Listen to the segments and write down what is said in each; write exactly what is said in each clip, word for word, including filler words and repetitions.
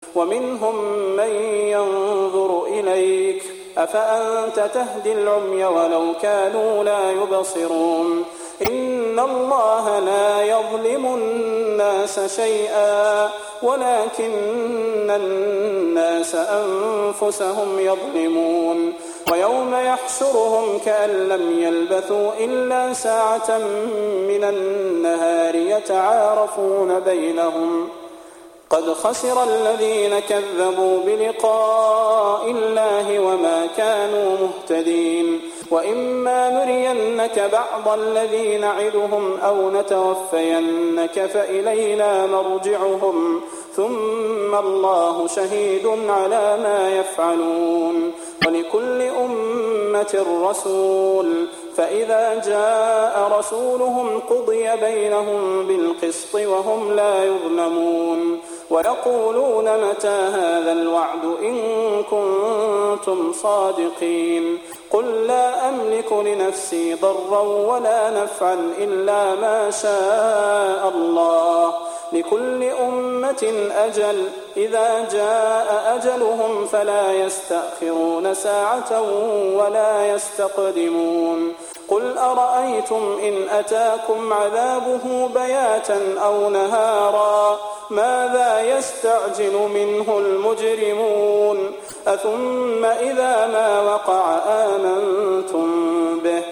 ومنهم من ينظر إليك أفأنت تهدي العمي ولو كانوا لا يبصرون إن الله لا يظلم الناس شيئا ولكن الناس أنفسهم يظلمون ويوم يحشرهم كأن لم يلبثوا إلا ساعة من النهار يتعارفون بينهم قد خسر الذين كذبوا بلقاء الله وما كانوا مهتدين وإما نرينك بعض الذي نعدهم أو نتوفينك فإلينا مرجعهم ثم الله شهيد على ما يفعلون ولكل أمة رسول فإذا جاء رسولهم قضي بينهم بالقسط وهم لا يظلمون ويقولون متى هذا الوعد إن كنتم صادقين قل لا أملك لنفسي ضرا ولا نفعا إلا ما شاء الله لكل أمة أجل إذا جاء أجلهم فلا يستأخرون ساعة ولا يستقدمون قل أرأيتم إن أتاكم عذابه بياتا أو نهارا ماذا يستعجل منه المجرمون أثم إذا ما وقع آمنتم به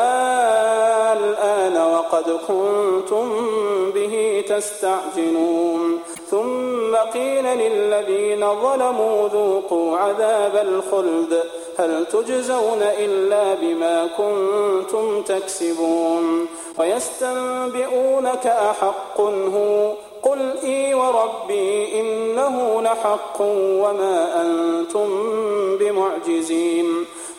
الآن وقد كنتم به تستعجلون ثم قيل للذين ظلموا ذوقوا عذاب الخلد هل تجزون إلا بما كنتم تكسبون ويستنبئونك أحق هو قل إي وربي إنه لحق وما أنتم بمعجزين